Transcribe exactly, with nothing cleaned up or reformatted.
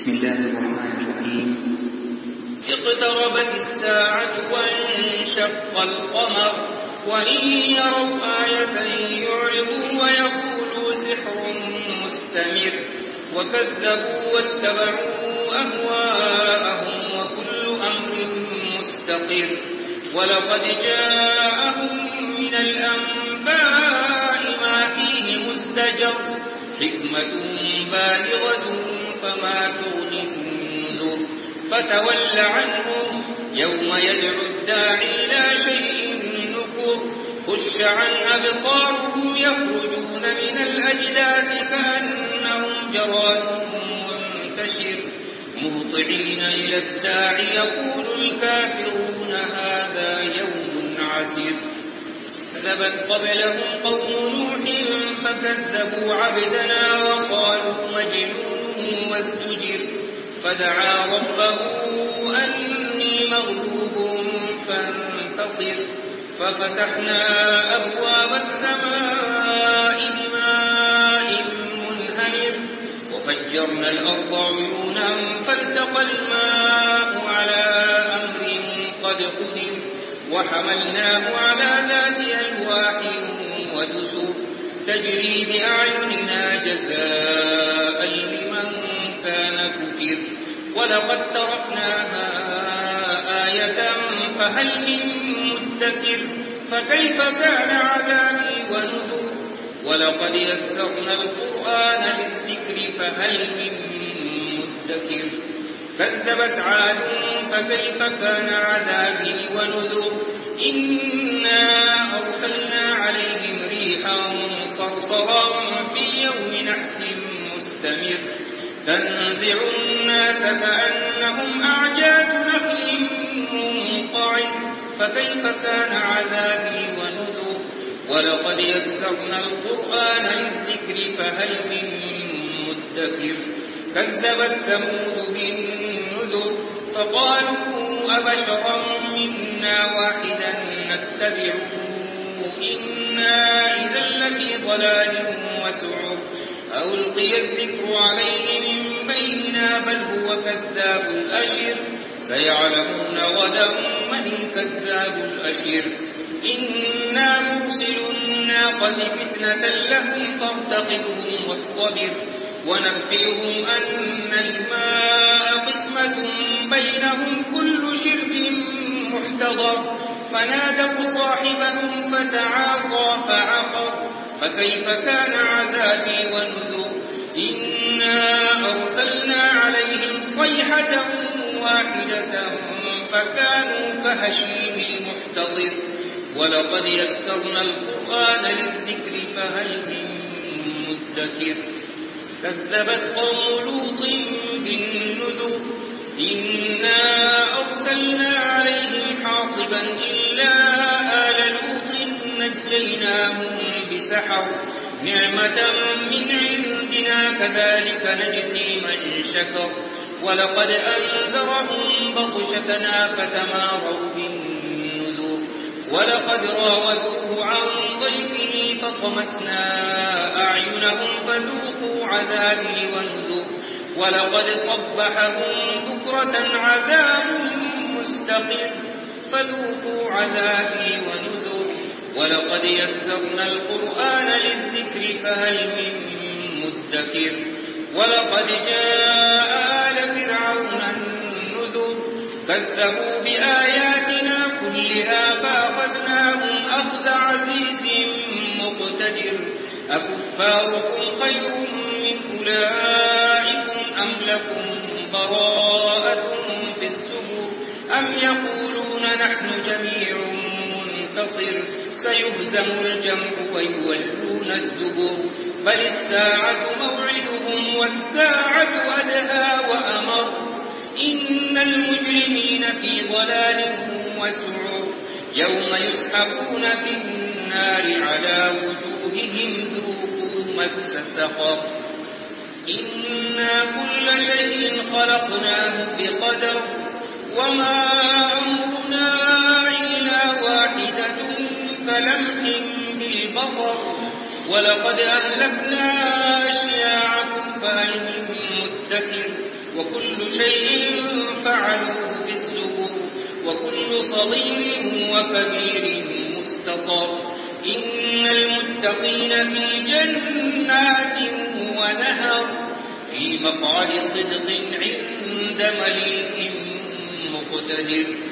بسم الله الرحمن الرحيم. اقتربت الساعة وانشق القمر وإن يروا آية يعرضوا ويقولوا سحر مستمر وكذبوا واتبعوا أهواءهم وكل أمر مستقر ولقد جاءهم من الأنباء ما فيه مزدجر حكمة بالغة فما تغني النذر فتول عنهم يوم يدعو الداعي إلى شيء نكر خش عن أبصارهم يخرجون من الأجداث كأنهم جراد منتشر مهطعين إلى الداعي يقول الكافرون هذا يوم عسير كذبت قبلهم قوم نوح فكذبوا عبدنا وقالوا مجنون واستجر فدعا ربه أني مغلوب فانتصر ففتحنا أبواب السماء بماء منهمر وفجرنا الأرض عيونا فالتقى الماء على أمر قد قدر وحملناه على ذات ألواح ودسر تجري بأعيننا جزاء لمن كان كفر ولقد تركناها آية فهل من مدكر فكيف كان عذابي ونذر ولقد يسرنا القرآن للذكر فهل من مدكر كذبت عاد فكيف كان عذابي ونذر إنا أرسلنا عليهم ريحا صرصرا في يوم نحس مستمر تنزع الناس كأنهم أعجاز نخل منقعر فكيف كان عذابي ونذر ولقد يسرنا القرآن للذكر فهل من مدكر كذبت ثمود بالنذر فقالوا أبشرا منا واحدا نتبعه إنا إذا لفي ضلال وسعر أو ألقي الذكر عليه من بيننا بل هو كذاب الأشر سيعلمون غدا من الكذاب الأشر إنا مرسل الناقة فتنة لهم فارتقبهم واصطبر ونبئهم أن الماء قسمة بينهم كل شرب محتضر فنادوا صاحبهم فتعاطى فعقر فكيف كان عذابي ونذر إنا أرسلنا عليهم صيحة واحدة فكانوا كهشيم المحتضر ولقد يسرنا القرآن للذكر فهل من مدكر كذبت قوم لوط بالنذر إنا أرسلنا عليهم حاصبا إلا آل لوط نجيناهم بسحر نعمة من عندنا كذلك نجزي من شكر ولقد أنذرهم بطشتنا فتماروا بالنذر ولقد راودوه عن ضيفه فطمسنا أعينهم فذوقوا عذابي ونذر ولقد صبحهم بكرة عذاب مستقر فذوقوا عذابي ونذر ولقد يسرنا القرآن للذكر فهل من مدكر ولقد جاء آل فرعون النذر كذبوا بآياتنا كلها فأخذناهم أخذ عزيز مقتدر أكفاركم خير من أولئكم أم لكم براءة في الزبر أم يقولون نحن جميع منتصر سيهزم الجمع ويولون الدبر بل الساعة موعدهم والساعة أدهى وأمر إن المجرمين في ضلال وسعر يوم يسحبون في النار على وجوههم ذوقوا مس سقر إنا كل شيء خلقناه بقدر وما أمرنا إلا واحدة كلمح بالبصر ولقد أهلكنا أشياعكم فهل من مدكر وكل شيء فعلوه في الزبر وكل صغير وكبير مستطر إن المتقين في جنات ونهر في مقعد صدق عند مليك مقتدر